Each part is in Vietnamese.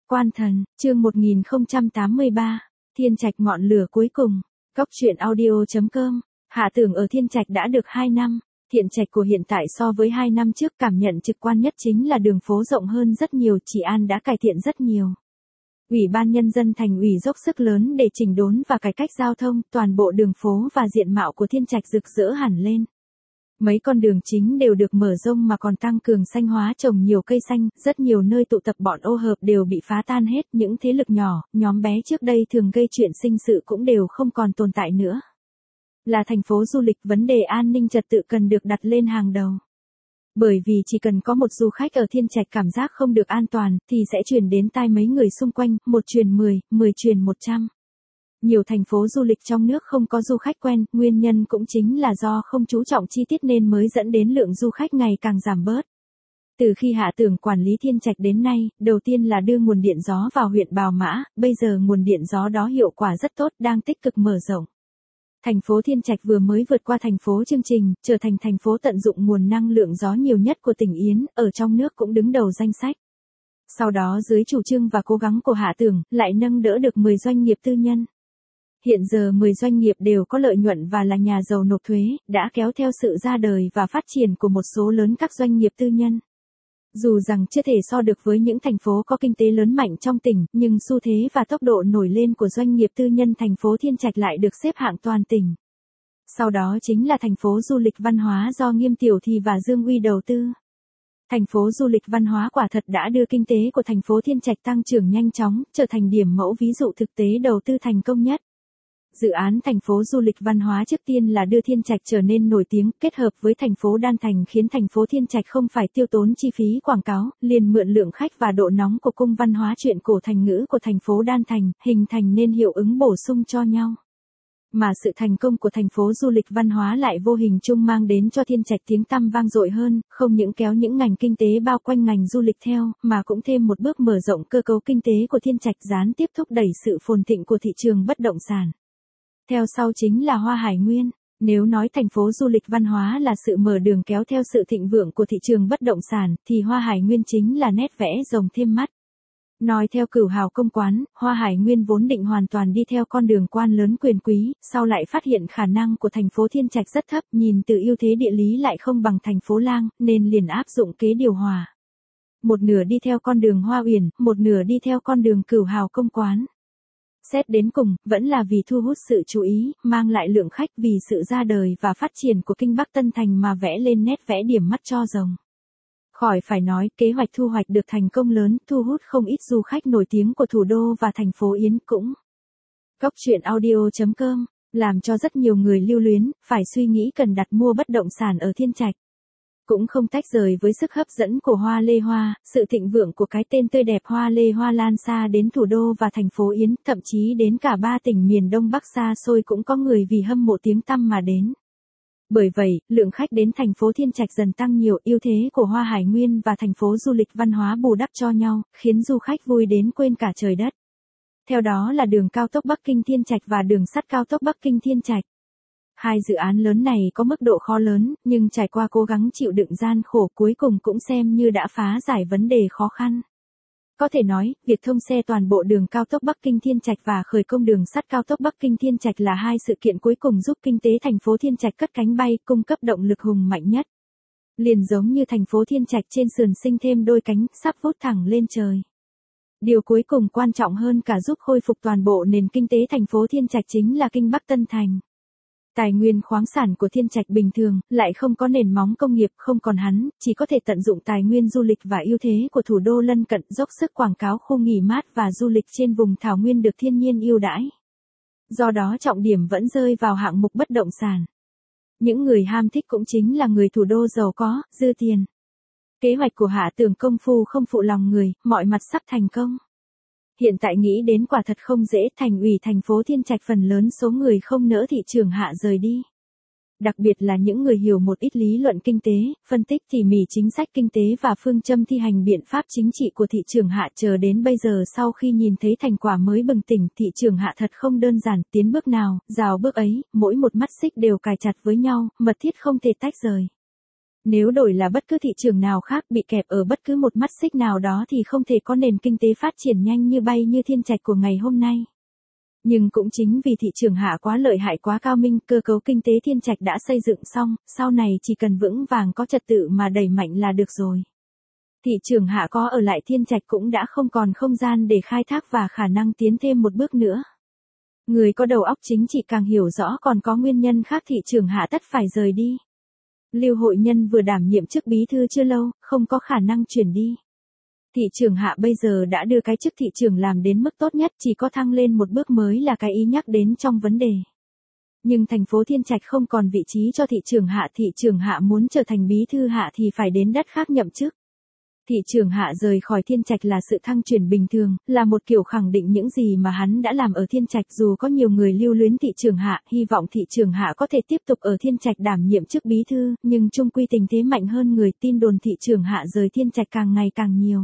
Quan Thần, chương 1083, Thiên Trạch ngọn lửa cuối cùng. Cóc truyện audio.com. Hạ Tưởng ở Thiên Trạch đã được 2 năm. Thiên Trạch của hiện tại so với 2 năm trước cảm nhận trực quan nhất chính là đường phố rộng hơn rất nhiều,治an đã cải thiện rất nhiều. Ủy ban nhân dân thành ủy dốc sức lớn để chỉnh đốn và cải cách giao thông, toàn bộ đường phố và diện mạo của Thiên Trạch rực rỡ hẳn lên. Mấy con đường chính đều được mở rông mà còn tăng cường xanh hóa, trồng nhiều cây xanh, rất nhiều nơi tụ tập bọn ô hợp đều bị phá tan hết, những thế lực nhỏ, nhóm bé trước đây thường gây chuyện sinh sự cũng đều không còn tồn tại nữa. Là thành phố du lịch, vấn đề an ninh trật tự cần được đặt lên hàng đầu. Bởi vì chỉ cần có một du khách ở Thiên Trạch cảm giác không được an toàn, thì sẽ truyền đến tai mấy người xung quanh, 1 truyền 10, 10 truyền 100. Nhiều thành phố du lịch trong nước không có du khách quen, nguyên nhân cũng chính là do không chú trọng chi tiết nên mới dẫn đến lượng du khách ngày càng giảm bớt. Từ khi Hạ Tưởng quản lý Thiên Trạch đến nay, đầu tiên là đưa nguồn điện gió vào huyện Bào Mã, bây giờ nguồn điện gió đó hiệu quả rất tốt, đang tích cực mở rộng. Thành phố Thiên Trạch vừa mới vượt qua thành phố Chương Trình, trở thành thành phố tận dụng nguồn năng lượng gió nhiều nhất của tỉnh Yến, ở trong nước cũng đứng đầu danh sách. Sau đó dưới chủ trương và cố gắng của Hạ Tưởng, lại nâng đỡ được 10 doanh nghiệp tư nhân. Hiện giờ 10 doanh nghiệp đều có lợi nhuận và là nhà giàu nộp thuế, đã kéo theo sự ra đời và phát triển của một số lớn các doanh nghiệp tư nhân. Dù rằng chưa thể so được với những thành phố có kinh tế lớn mạnh trong tỉnh, nhưng xu thế và tốc độ nổi lên của doanh nghiệp tư nhân thành phố Thiên Trạch lại được xếp hạng toàn tỉnh. Sau đó chính là thành phố du lịch văn hóa do Nghiêm Tiểu Thì và Dương Uy đầu tư. Thành phố du lịch văn hóa quả thật đã đưa kinh tế của thành phố Thiên Trạch tăng trưởng nhanh chóng, trở thành điểm mẫu ví dụ thực tế đầu tư thành công nhất. Dự án thành phố du lịch văn hóa trước tiên là đưa Thiên Trạch trở nên nổi tiếng, kết hợp với thành phố Đan Thành khiến thành phố Thiên Trạch không phải tiêu tốn chi phí quảng cáo, liền mượn lượng khách và độ nóng của cung văn hóa truyện cổ thành ngữ của thành phố Đan Thành, hình thành nên hiệu ứng bổ sung cho nhau. Mà sự thành công của thành phố du lịch văn hóa lại vô hình chung mang đến cho Thiên Trạch tiếng tăm vang dội hơn, không những kéo những ngành kinh tế bao quanh ngành du lịch theo, mà cũng thêm một bước mở rộng cơ cấu kinh tế của Thiên Trạch, gián tiếp thúc đẩy sự phồn thịnh của thị trường bất động sản. Theo sau chính là Hoa Hải Nguyên. Nếu nói thành phố du lịch văn hóa là sự mở đường kéo theo sự thịnh vượng của thị trường bất động sản, thì Hoa Hải Nguyên chính là nét vẽ rồng thêm mắt. Nói theo Cửu Hào Công Quán, Hoa Hải Nguyên vốn định hoàn toàn đi theo con đường quan lớn quyền quý, sau lại phát hiện khả năng của thành phố Thiên Trạch rất thấp, nhìn từ ưu thế địa lý lại không bằng thành phố Lang, nên liền áp dụng kế điều hòa. Một nửa đi theo con đường Hoa Uyển, một nửa đi theo con đường Cửu Hào Công Quán. Xét đến cùng, vẫn là vì thu hút sự chú ý, mang lại lượng khách, vì sự ra đời và phát triển của Kinh Bắc Tân Thành mà vẽ lên nét vẽ điểm mắt cho rồng. Khỏi phải nói, kế hoạch thu hoạch được thành công lớn, thu hút không ít du khách nổi tiếng của thủ đô và thành phố Yến cũng. Cóc truyện audio.com, làm cho rất nhiều người lưu luyến, phải suy nghĩ cần đặt mua bất động sản ở Thiên Trạch. Cũng không tách rời với sức hấp dẫn của Hoa Lê Hoa, sự thịnh vượng của cái tên tươi đẹp Hoa Lê Hoa lan xa đến thủ đô và thành phố Yến, thậm chí đến cả 3 tỉnh miền Đông Bắc xa xôi cũng có người vì hâm mộ tiếng tăm mà đến. Bởi vậy, lượng khách đến thành phố Thiên Trạch dần tăng nhiều, ưu thế của Hoa Hải Nguyên và thành phố du lịch văn hóa bù đắp cho nhau, khiến du khách vui đến quên cả trời đất. Theo đó là đường cao tốc Bắc Kinh Thiên Trạch và đường sắt cao tốc Bắc Kinh Thiên Trạch. Hai dự án lớn này có mức độ khó lớn, nhưng trải qua cố gắng chịu đựng gian khổ cuối cùng cũng xem như đã phá giải vấn đề khó khăn. Có thể nói, việc thông xe toàn bộ đường cao tốc Bắc Kinh Thiên Trạch và khởi công đường sắt cao tốc Bắc Kinh Thiên Trạch là hai sự kiện cuối cùng giúp kinh tế thành phố Thiên Trạch cất cánh bay, cung cấp động lực hùng mạnh nhất. Liền giống như thành phố Thiên Trạch trên sườn sinh thêm đôi cánh, sắp vút thẳng lên trời. Điều cuối cùng quan trọng hơn cả giúp khôi phục toàn bộ nền kinh tế thành phố Thiên Trạch chính là Kinh Bắc Tân Thành. Tài nguyên khoáng sản của Thiên Trạch bình thường, lại không có nền móng công nghiệp, không còn hắn, chỉ có thể tận dụng tài nguyên du lịch và ưu thế của thủ đô lân cận, dốc sức quảng cáo khu nghỉ mát và du lịch trên vùng thảo nguyên được thiên nhiên ưu đãi. Do đó trọng điểm vẫn rơi vào hạng mục bất động sản. Những người ham thích cũng chính là người thủ đô giàu có, dư tiền. Kế hoạch của Hạ Tưởng công phu không phụ lòng người, mọi mặt sắp thành công. Hiện tại nghĩ đến quả thật không dễ, thành ủy thành phố Thiên Trạch phần lớn số người không nỡ thị trường Hạ rời đi. Đặc biệt là những người hiểu một ít lý luận kinh tế, phân tích tỉ mỉ chính sách kinh tế và phương châm thi hành biện pháp chính trị của thị trường Hạ, chờ đến bây giờ sau khi nhìn thấy thành quả mới bừng tỉnh, thị trường Hạ thật không đơn giản, tiến bước nào, rào bước ấy, mỗi một mắt xích đều cài chặt với nhau, mật thiết không thể tách rời. Nếu đổi là bất cứ thị trường nào khác bị kẹp ở bất cứ một mắt xích nào đó thì không thể có nền kinh tế phát triển nhanh như bay như Thiên Trạch của ngày hôm nay. Nhưng cũng chính vì thị trường hạ quá lợi hại quá cao minh, cơ cấu kinh tế Thiên Trạch đã xây dựng xong, sau này chỉ cần vững vàng có trật tự mà đẩy mạnh là được rồi. Thị trường hạ có ở lại Thiên Trạch cũng đã không còn không gian để khai thác và khả năng tiến thêm một bước nữa. Người có đầu óc chính trị càng hiểu rõ còn có nguyên nhân khác thị trường hạ tất phải rời đi. Lưu Hội Nhân vừa đảm nhiệm chức bí thư chưa lâu, không có khả năng chuyển đi. Thị trường hạ bây giờ đã đưa cái chức thị trường làm đến mức tốt nhất, chỉ có thăng lên một bước mới là cái ý nhắc đến trong vấn đề. Nhưng thành phố Thiên Trạch không còn vị trí cho thị trường hạ muốn trở thành bí thư hạ thì phải đến đất khác nhậm chức. Thị trường hạ rời khỏi Thiên Trạch là sự thăng chuyển bình thường, là một kiểu khẳng định những gì mà hắn đã làm ở Thiên Trạch. Dù có nhiều người lưu luyến thị trường hạ, hy vọng thị trường hạ có thể tiếp tục ở Thiên Trạch đảm nhiệm chức bí thư, nhưng chung quy tình thế mạnh hơn người, tin đồn thị trường hạ rời Thiên Trạch càng ngày càng nhiều.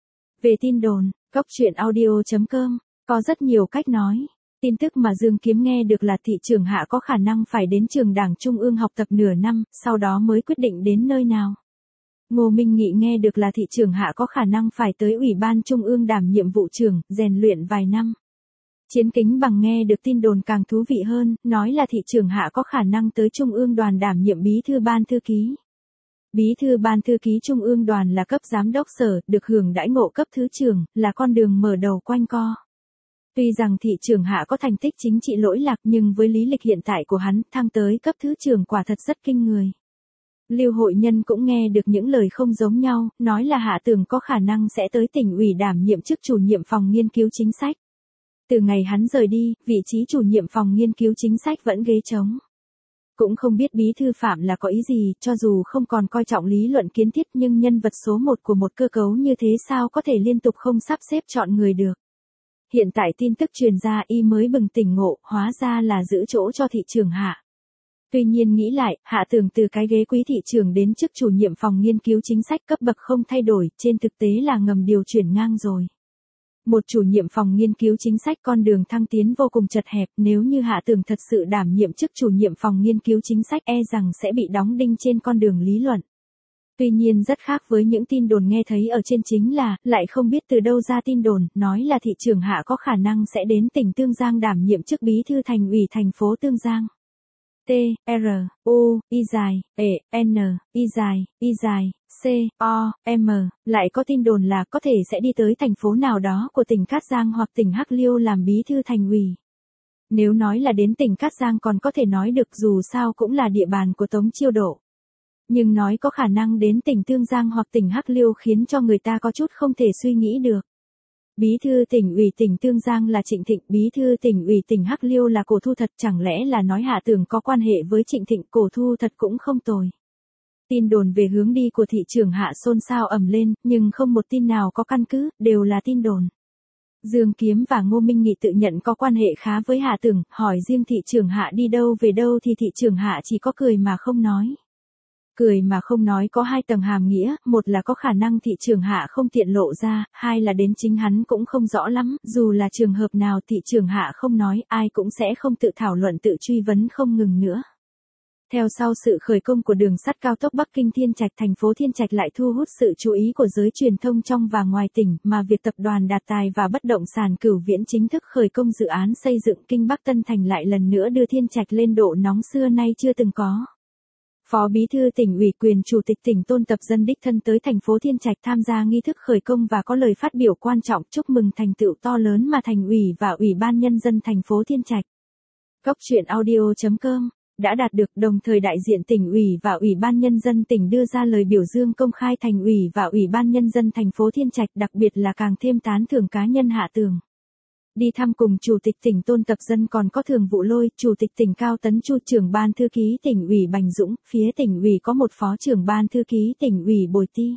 Về tin đồn, coctruyện.audio.com, có rất nhiều cách nói. Tin tức mà Dương Kiếm nghe được là thị trường hạ có khả năng phải đến trường Đảng Trung ương học tập nửa năm, sau đó mới quyết định đến nơi nào. Ngô Minh Nghị nghe được là thị trường hạ có khả năng phải tới Ủy ban Trung ương đảm nhiệm vụ trưởng, rèn luyện vài năm. Chiến Kính Bằng nghe được tin đồn càng thú vị hơn, nói là thị trường hạ có khả năng tới Trung ương đoàn đảm nhiệm bí thư ban thư ký. Bí thư ban thư ký Trung ương đoàn là cấp giám đốc sở, được hưởng đãi ngộ cấp thứ trưởng, là con đường mở đầu quanh co. Tuy rằng thị trường hạ có thành tích chính trị lỗi lạc nhưng với lý lịch hiện tại của hắn, thăng tới cấp thứ trưởng quả thật rất kinh người. Lưu Hội Nhân cũng nghe được những lời không giống nhau, nói là Hạ Tường có khả năng sẽ tới tỉnh ủy đảm nhiệm chức chủ nhiệm phòng nghiên cứu chính sách. Từ ngày hắn rời đi, vị trí chủ nhiệm phòng nghiên cứu chính sách vẫn ghế trống. Cũng không biết bí thư Phạm là có ý gì, cho dù không còn coi trọng lý luận kiến thiết nhưng nhân vật số 1 của một cơ cấu như thế sao có thể liên tục không sắp xếp chọn người được. Hiện tại tin tức truyền ra y mới bừng tỉnh ngộ, hóa ra là giữ chỗ cho thị trường hạ. Tuy nhiên nghĩ lại, Hạ Tường từ cái ghế quý thị trường đến chức chủ nhiệm phòng nghiên cứu chính sách cấp bậc không thay đổi, trên thực tế là ngầm điều chuyển ngang rồi. Một chủ nhiệm phòng nghiên cứu chính sách con đường thăng tiến vô cùng chật hẹp, nếu như Hạ Tường thật sự đảm nhiệm chức chủ nhiệm phòng nghiên cứu chính sách e rằng sẽ bị đóng đinh trên con đường lý luận. Tuy nhiên rất khác với những tin đồn nghe thấy ở trên chính là, lại không biết từ đâu ra tin đồn, nói là thị trường hạ có khả năng sẽ đến tỉnh Tương Giang đảm nhiệm chức bí thư thành ủy thành phố Tương Giang. T, R, U, I dài, E, N, I dài, C, O, M, lại có tin đồn là có thể sẽ đi tới thành phố nào đó của tỉnh Cát Giang hoặc tỉnh Hắc Liêu làm bí thư thành ủy. Nếu nói là đến tỉnh Cát Giang còn có thể nói được dù sao cũng là địa bàn của Tống Chiêu Độ. Nhưng nói có khả năng đến tỉnh Tương Giang hoặc tỉnh Hắc Liêu khiến cho người ta có chút không thể suy nghĩ được. Bí thư tỉnh ủy tỉnh Tương Giang là Trịnh Thịnh, bí thư tỉnh ủy tỉnh Hắc Liêu là Cổ Thu Thật, chẳng lẽ là nói Hạ Tường có quan hệ với Trịnh Thịnh, Cổ Thu Thật cũng không tồi. Tin đồn về hướng đi của thị trường hạ xôn xao ầm lên, nhưng không một tin nào có căn cứ, đều là tin đồn. Dương Kiếm và Ngô Minh Nghị tự nhận có quan hệ khá với Hạ Tường, hỏi riêng thị trường hạ đi đâu về đâu thì thị trường hạ chỉ có cười mà không nói. Cười mà không nói có hai tầng hàm nghĩa, một là có khả năng thị trường hạ không tiện lộ ra, hai là đến chính hắn cũng không rõ lắm, dù là trường hợp nào thị trường hạ không nói, ai cũng sẽ không tự thảo luận tự truy vấn không ngừng nữa. Theo sau sự khởi công của đường sắt cao tốc Bắc Kinh Thiên Trạch, thành phố Thiên Trạch lại thu hút sự chú ý của giới truyền thông trong và ngoài tỉnh, mà việc tập đoàn Đạt Tài và bất động sản Cửu Viễn chính thức khởi công dự án xây dựng Kinh Bắc Tân Thành lại lần nữa đưa Thiên Trạch lên độ nóng xưa nay chưa từng có. Phó Bí thư tỉnh ủy quyền Chủ tịch tỉnh Tôn Tập Dân đích thân tới thành phố Thiên Trạch tham gia nghi thức khởi công và có lời phát biểu quan trọng chúc mừng thành tựu to lớn mà Thành ủy và Ủy ban Nhân dân thành phố Thiên Trạch. Coctruyện.audio.com đã đạt được, đồng thời đại diện tỉnh ủy và Ủy ban Nhân dân tỉnh đưa ra lời biểu dương công khai Thành ủy và Ủy ban Nhân dân thành phố Thiên Trạch, đặc biệt là càng thêm tán thưởng cá nhân Hạ Tường. Đi thăm cùng Chủ tịch tỉnh Tôn Tập Dân còn có Thường vụ Lôi, Chủ tịch tỉnh Cao Tấn Chu, trưởng ban thư ký tỉnh ủy Bành Dũng, phía tỉnh ủy có một phó trưởng ban thư ký tỉnh ủy Bồi Ti.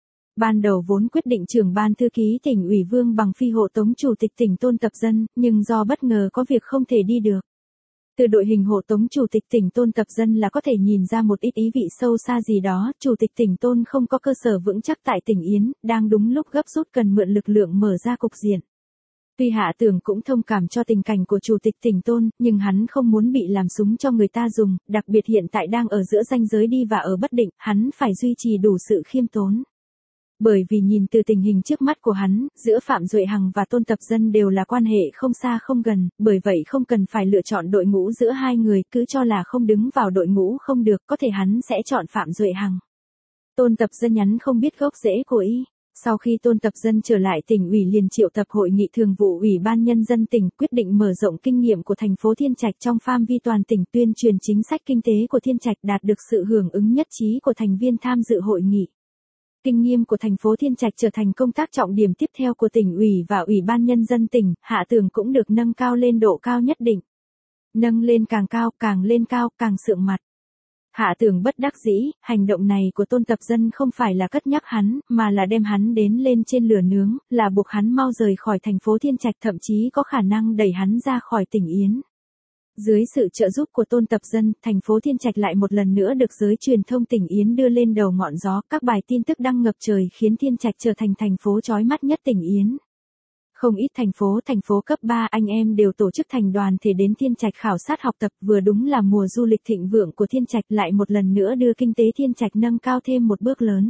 Ban đầu vốn quyết định trưởng ban thư ký tỉnh ủy Vương Bằng Phi hộ tống Chủ tịch tỉnh Tôn Tập Dân, nhưng do bất ngờ có việc không thể đi được. Từ đội hình hộ tống Chủ tịch tỉnh Tôn Tập Dân là có thể nhìn ra một ít ý vị sâu xa gì đó, Chủ tịch tỉnh Tôn không có cơ sở vững chắc tại tỉnh Yến, đang đúng lúc gấp rút cần mượn lực lượng mở ra cục diện. Tuy Hạ Tường cũng thông cảm cho tình cảnh của chủ tịch tỉnh Tôn, nhưng hắn không muốn bị làm súng cho người ta dùng, đặc biệt hiện tại đang ở giữa ranh giới đi và ở bất định, hắn phải duy trì đủ sự khiêm tốn. Bởi vì nhìn từ tình hình trước mắt của hắn, giữa Phạm Duệ Hằng và Tôn Tập Dân đều là quan hệ không xa không gần, bởi vậy không cần phải lựa chọn đội ngũ giữa hai người, cứ cho là không đứng vào đội ngũ không được, có thể hắn sẽ chọn Phạm Duệ Hằng. Tôn Tập Dân nhắn không biết gốc rễ của y. Sau khi Tôn Tập Dân trở lại tỉnh ủy liền triệu tập hội nghị thường vụ Ủy ban Nhân dân tỉnh quyết định mở rộng kinh nghiệm của thành phố Thiên Trạch trong phạm vi toàn tỉnh tuyên truyền chính sách kinh tế của Thiên Trạch đạt được sự hưởng ứng nhất trí của thành viên tham dự hội nghị. Kinh nghiệm của thành phố Thiên Trạch trở thành công tác trọng điểm tiếp theo của tỉnh ủy và Ủy ban Nhân dân tỉnh, Hạ Tường cũng được nâng cao lên độ cao nhất định. Nâng lên càng cao, càng lên cao, càng sượng mặt. Hạ Tường bất đắc dĩ, hành động này của Tôn Tập Dân không phải là cất nhắc hắn, mà là đem hắn đến lên trên lửa nướng, là buộc hắn mau rời khỏi thành phố Thiên Trạch, thậm chí có khả năng đẩy hắn ra khỏi tỉnh Yến. Dưới sự trợ giúp của Tôn Tập Dân, thành phố Thiên Trạch lại một lần nữa được giới truyền thông tỉnh Yến đưa lên đầu ngọn gió, các bài tin tức đăng ngập trời khiến Thiên Trạch trở thành thành phố chói mắt nhất tỉnh Yến. Không ít thành phố cấp 3 anh em đều tổ chức thành đoàn thể đến Thiên Trạch khảo sát học tập, vừa đúng là mùa du lịch thịnh vượng của Thiên Trạch, lại một lần nữa đưa kinh tế Thiên Trạch nâng cao thêm một bước lớn.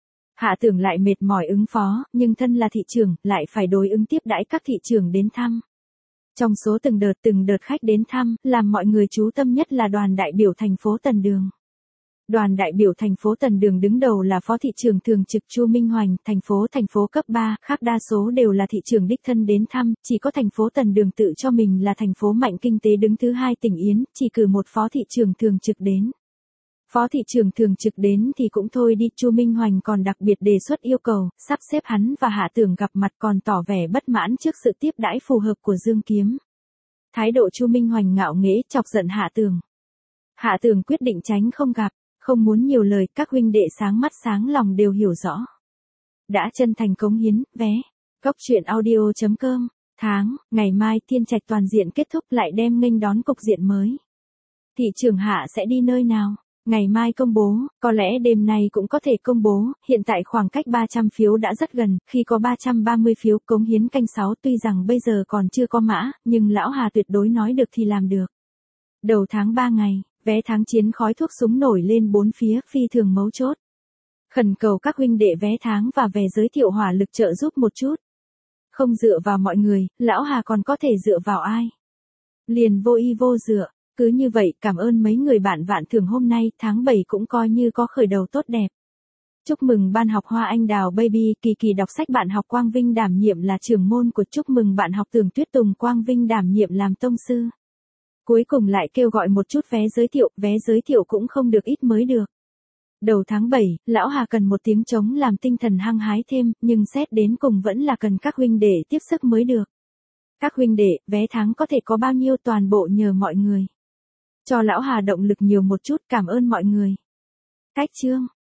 Hạ Tường lại mệt mỏi ứng phó, nhưng thân là thị trưởng, lại phải đối ứng tiếp đãi các thị trưởng đến thăm. Trong số từng đợt khách đến thăm, làm mọi người chú tâm nhất là đoàn đại biểu thành phố Tần Đường. Đoàn đại biểu thành phố Tần Đường đứng đầu là Phó thị trưởng thường trực Chu Minh Hoành, thành phố cấp 3, khác đa số đều là thị trưởng đích thân đến thăm, chỉ có thành phố Tần Đường tự cho mình là thành phố mạnh kinh tế đứng thứ 2 tỉnh Yến, chỉ cử một phó thị trưởng thường trực đến. Phó thị trưởng thường trực đến thì cũng thôi đi, Chu Minh Hoành còn đặc biệt đề xuất yêu cầu, sắp xếp hắn và Hạ Tường gặp mặt, còn tỏ vẻ bất mãn trước sự tiếp đãi phù hợp của Dương Kiếm. Thái độ Chu Minh Hoành ngạo nghễ chọc giận Hạ Tường. Hạ Tường quyết định tránh không gặp, không muốn nhiều lời, các huynh đệ sáng mắt sáng lòng đều hiểu rõ. Đã chân thành cống hiến, vé. Góc truyện audio.com. Ngày mai Thiên Trạch toàn diện kết thúc lại đem nghênh đón cục diện mới. Thị trưởng Hạ sẽ đi nơi nào? Ngày mai công bố, có lẽ đêm nay cũng có thể công bố, hiện tại khoảng cách 300 phiếu đã rất gần, khi có 330 phiếu cống hiến canh 6 tuy rằng bây giờ còn chưa có mã, nhưng lão Hà tuyệt đối nói được thì làm được. Đầu tháng 3 ngày, vé tháng chiến khói thuốc súng nổi lên bốn phía, phi thường mấu chốt. Khẩn cầu các huynh đệ vé tháng và về giới thiệu hỏa lực trợ giúp một chút. Không dựa vào mọi người, lão Hà còn có thể dựa vào ai? Liền vô y vô dựa. Cứ như vậy, cảm ơn mấy người bạn vạn thưởng hôm nay, tháng 7 cũng coi như có khởi đầu tốt đẹp. Chúc mừng ban học Hoa Anh Đào Baby, Kỳ đọc sách bạn học Quang Vinh đảm nhiệm là trưởng môn của, chúc mừng bạn học Tường Tuyết Tùng Quang Vinh đảm nhiệm làm tông sư. Cuối cùng lại kêu gọi một chút vé giới thiệu cũng không được ít mới được. Đầu tháng 7, lão Hà cần một tiếng trống làm tinh thần hăng hái thêm, nhưng xét đến cùng vẫn là cần các huynh đệ tiếp sức mới được. Các huynh đệ, vé tháng có thể có bao nhiêu toàn bộ nhờ mọi người. Cho lão Hà động lực nhiều một chút, cảm ơn mọi người. Cách chương